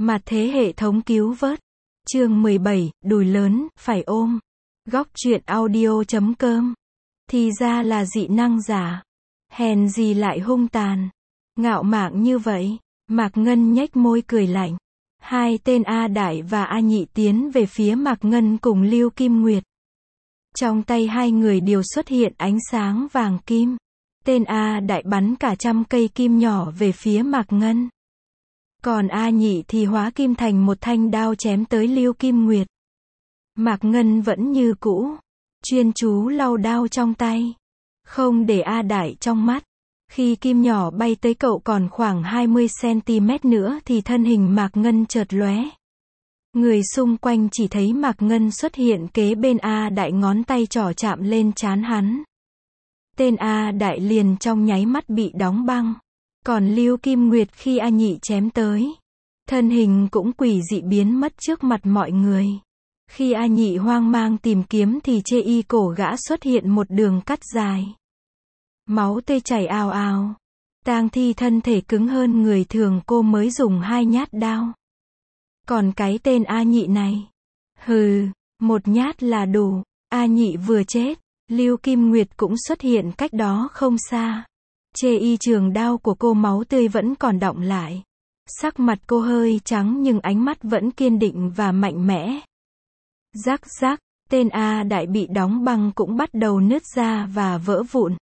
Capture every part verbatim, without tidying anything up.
Mặt thế hệ thống cứu vớt. Chương mười bảy, đùi lớn, phải ôm. Góc truyện audio chấm com. Thì ra là dị năng giả. Hèn gì lại hung tàn. Ngạo mạn như vậy. Mạc Ngân nhếch môi cười lạnh. Hai tên A Đại và A Nhị tiến về phía Mạc Ngân cùng Lưu Kim Nguyệt. Trong tay hai người đều xuất hiện ánh sáng vàng kim. Tên A Đại bắn cả trăm cây kim nhỏ về phía Mạc Ngân. Còn A Nhị thì hóa kim thành một thanh đao chém tới Lưu Kim Nguyệt. Mạc Ngân vẫn như cũ, chuyên chú lau đao trong tay, không để A Đại trong mắt. Khi kim nhỏ bay tới cậu còn khoảng hai mươi xăng-ti-mét nữa thì thân hình Mạc Ngân chợt lóe. Người xung quanh chỉ thấy Mạc Ngân xuất hiện kế bên A Đại, ngón tay trỏ chạm lên trán hắn. Tên A Đại liền trong nháy mắt bị đóng băng. Còn Lưu Kim Nguyệt khi A Nhị chém tới, thân hình cũng quỷ dị biến mất trước mặt mọi người. Khi A Nhị hoang mang tìm kiếm thì chê y cổ gã xuất hiện một đường cắt dài. Máu tươi chảy ào ào. Tang thi thân thể cứng hơn người thường, cô mới dùng hai nhát đao. Còn cái tên A Nhị này, hừ, một nhát là đủ. A Nhị vừa chết, Lưu Kim Nguyệt cũng xuất hiện cách đó không xa. Chê y trường đao của cô máu tươi vẫn còn đọng lại. Sắc mặt cô hơi trắng nhưng ánh mắt vẫn kiên định và mạnh mẽ. Rắc rắc, tên A Đại bị đóng băng cũng bắt đầu nứt ra và vỡ vụn.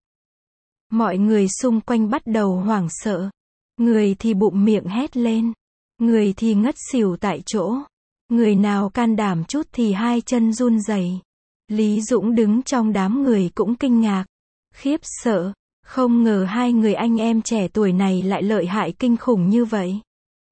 Mọi người xung quanh bắt đầu hoảng sợ. Người thì bụng miệng hét lên. Người thì ngất xỉu tại chỗ. Người nào can đảm chút thì hai chân run rẩy. Lý Dũng đứng trong đám người cũng kinh ngạc, khiếp sợ. Không ngờ hai người anh em trẻ tuổi này lại lợi hại kinh khủng như vậy.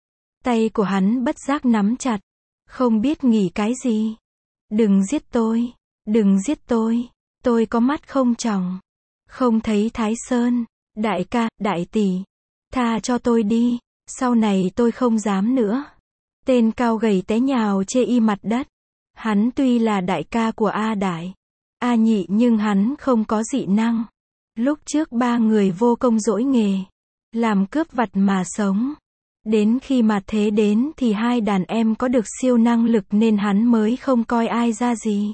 Tay của hắn bất giác nắm chặt, không biết nghĩ cái gì. Đừng giết tôi, đừng giết tôi, tôi có mắt không tròng, không thấy Thái Sơn, đại ca, đại tỷ, tha cho tôi đi, sau này tôi không dám nữa. Tên cao gầy té nhào chê y mặt đất. Hắn tuy là đại ca của A Đại, A Nhị nhưng hắn không có dị năng. Lúc trước ba người vô công dỗi nghề, làm cướp vặt mà sống. Đến khi mà thế đến thì hai đàn em có được siêu năng lực nên hắn mới không coi ai ra gì.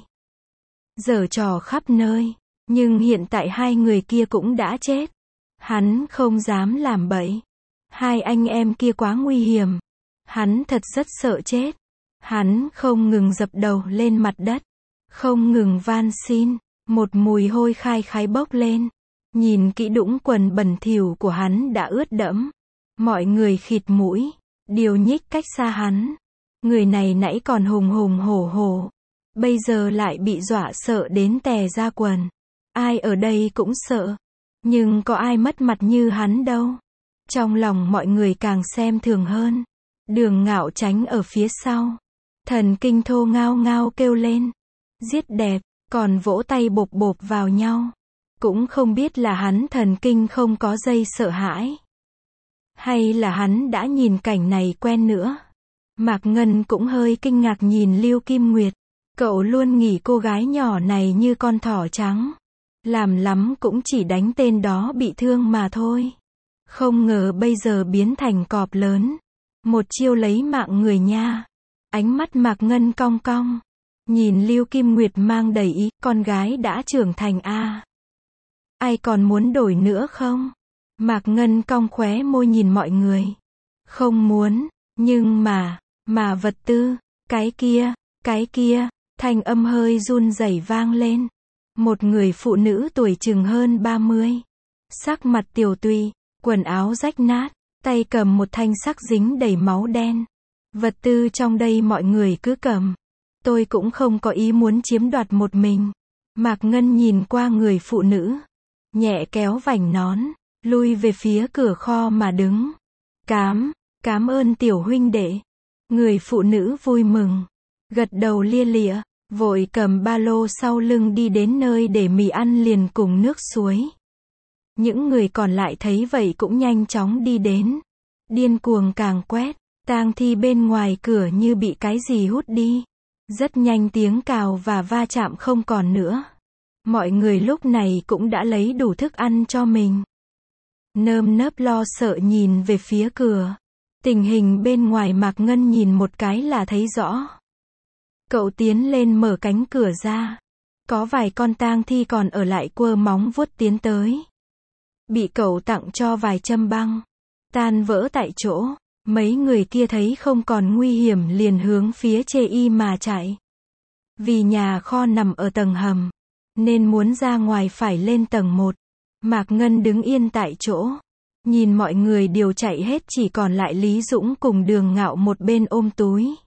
Giở trò khắp nơi, nhưng hiện tại hai người kia cũng đã chết. Hắn không dám làm bậy. Hai anh em kia quá nguy hiểm. Hắn thật rất sợ chết. Hắn không ngừng dập đầu lên mặt đất, không ngừng van xin. Một mùi hôi khai khái bốc lên. Nhìn kỹ đũng quần bẩn thỉu của hắn đã ướt đẫm. Mọi người khịt mũi, điều nhích cách xa hắn. Người này nãy còn hùng hùng hổ hổ, bây giờ lại bị dọa sợ đến tè ra quần. Ai ở đây cũng sợ, nhưng có ai mất mặt như hắn đâu. Trong lòng mọi người càng xem thường hơn. Đường Ngạo tránh ở phía sau. Thần Kinh thô ngao ngao kêu lên. Giết đẹp, còn vỗ tay bộp bộp vào nhau. Cũng không biết là hắn thần kinh không có dây sợ hãi, hay là hắn đã nhìn cảnh này quen nữa. Mạc Ngân cũng hơi kinh ngạc nhìn Lưu Kim Nguyệt. Cậu luôn nghĩ cô gái nhỏ này như con thỏ trắng. Làm lắm cũng chỉ đánh tên đó bị thương mà thôi. Không ngờ bây giờ biến thành cọp lớn. Một chiêu lấy mạng người nha. Ánh mắt Mạc Ngân cong cong. Nhìn Lưu Kim Nguyệt mang đầy ý, con gái đã trưởng thành a. Ai còn muốn đổi nữa không? Mạc Ngân cong khóe môi nhìn mọi người. Không muốn, nhưng mà, mà vật tư, cái kia, cái kia, thanh âm hơi run rẩy vang lên. Một người phụ nữ tuổi chừng hơn ba mươi. Sắc mặt tiều tụy, quần áo rách nát, tay cầm một thanh sắc dính đầy máu đen. Vật tư trong đây mọi người cứ cầm. Tôi cũng không có ý muốn chiếm đoạt một mình. Mạc Ngân nhìn qua người phụ nữ, nhẹ kéo vành nón, lui về phía cửa kho mà đứng. Cám, cám ơn tiểu huynh đệ. Người phụ nữ vui mừng, gật đầu lia lịa, vội cầm ba lô sau lưng đi đến nơi để mì ăn liền cùng nước suối. Những người còn lại thấy vậy cũng nhanh chóng đi đến. Điên cuồng càng quét, tang thi bên ngoài cửa như bị cái gì hút đi. Rất nhanh tiếng cào và va chạm không còn nữa. Mọi người lúc này cũng đã lấy đủ thức ăn cho mình. Nơm nớp lo sợ nhìn về phía cửa. Tình hình bên ngoài Mạc Ngân nhìn một cái là thấy rõ. Cậu tiến lên mở cánh cửa ra. Có vài con tang thi còn ở lại quơ móng vuốt tiến tới. Bị cậu tặng cho vài châm băng. Tan vỡ tại chỗ. Mấy người kia thấy không còn nguy hiểm liền hướng phía chê y mà chạy. Vì nhà kho nằm ở tầng hầm. Nên muốn ra ngoài phải lên tầng một. Mạc Ngân đứng yên tại chỗ. Nhìn mọi người đều chạy hết chỉ còn lại Lý Dũng cùng Đường Ngạo một bên ôm túi.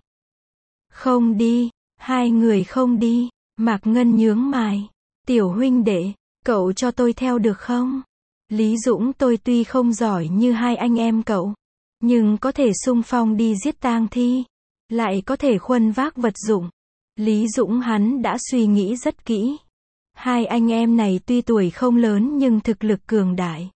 Không đi. Hai người không đi. Mạc Ngân nhướng mày. Tiểu huynh đệ, cậu cho tôi theo được không? Lý Dũng tôi tuy không giỏi như hai anh em cậu. Nhưng có thể xung phong đi giết tang thi. Lại có thể khuân vác vật dụng. Lý Dũng hắn đã suy nghĩ rất kỹ. Hai anh em này tuy tuổi không lớn nhưng thực lực cường đại.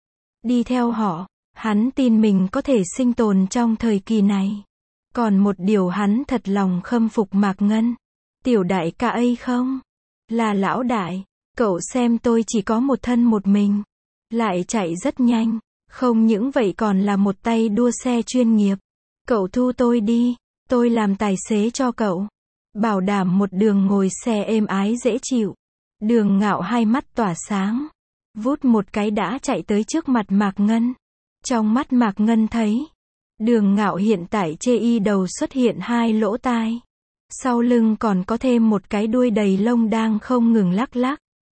Đi theo họ, hắn tin mình có thể sinh tồn trong thời kỳ này. Còn một điều hắn thật lòng khâm phục Mạc Ngân. Tiểu đại ca ấy không? Là lão đại. Cậu xem tôi chỉ có một thân một mình. Lại chạy rất nhanh. Không những vậy còn là một tay đua xe chuyên nghiệp. Cậu thu tôi đi. Tôi làm tài xế cho cậu. Bảo đảm một đường ngồi xe êm ái dễ chịu. Đường Ngạo hai mắt tỏa sáng. Vút một cái đã chạy tới trước mặt Mạc Ngân. Trong mắt Mạc Ngân thấy. Đường Ngạo hiện tại chê y đầu xuất hiện hai lỗ tai. Sau lưng còn có thêm một cái đuôi đầy lông đang không ngừng lắc lắc.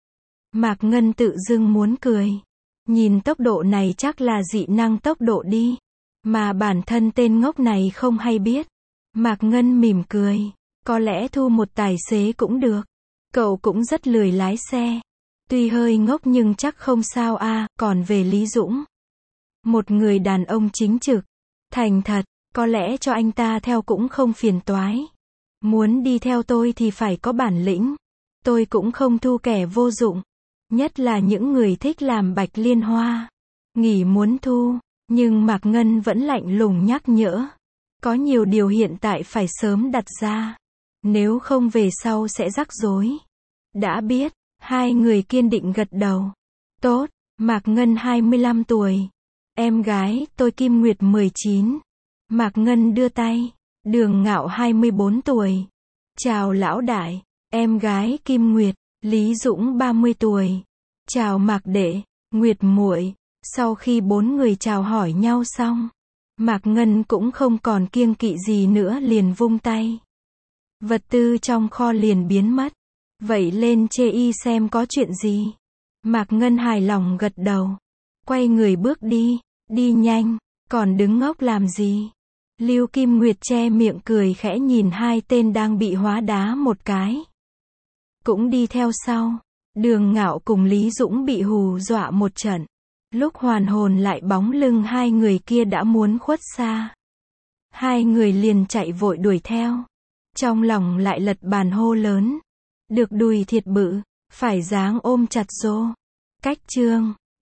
Mạc Ngân tự dưng muốn cười. Nhìn tốc độ này chắc là dị năng tốc độ đi. Mà bản thân tên ngốc này không hay biết. Mạc Ngân mỉm cười. Có lẽ thu một tài xế cũng được. Cậu cũng rất lười lái xe. Tuy hơi ngốc nhưng chắc không sao a. À, còn về Lý Dũng. Một người đàn ông chính trực. Thành thật. Có lẽ cho anh ta theo cũng không phiền toái. Muốn đi theo tôi thì phải có bản lĩnh. Tôi cũng không thu kẻ vô dụng. Nhất là những người thích làm bạch liên hoa. Nghỉ muốn thu. Nhưng Mạc Ngân vẫn lạnh lùng nhắc nhở. Có nhiều điều hiện tại phải sớm đặt ra. Nếu không về sau sẽ rắc rối. Đã biết. Hai người kiên định gật đầu. Tốt. Mạc Ngân hai mươi lăm tuổi. Em gái tôi Kim Nguyệt mười chín. Mạc Ngân đưa tay. Đường Ngạo hai mươi bốn tuổi. Chào lão đại. Em gái Kim Nguyệt. Lý Dũng ba mươi tuổi. Chào Mạc đệ. Nguyệt muội. Sau khi bốn người chào hỏi nhau xong, Mạc Ngân cũng không còn kiêng kỵ gì nữa liền vung tay. Vật tư trong kho liền biến mất. Vậy lên chê y xem có chuyện gì. Mạc Ngân hài lòng gật đầu. Quay người bước đi. Đi nhanh. Còn đứng ngốc làm gì? Lưu Kim Nguyệt che miệng cười khẽ nhìn hai tên đang bị hóa đá một cái. Cũng đi theo sau. Đường Ngạo cùng Lý Dũng bị hù dọa một trận. Lúc hoàn hồn lại bóng lưng hai người kia đã muốn khuất xa. Hai người liền chạy vội đuổi theo. Trong lòng lại lật bàn hô lớn. Được đùi thiệt bự. Phải dáng ôm chặt rô. Cách chương.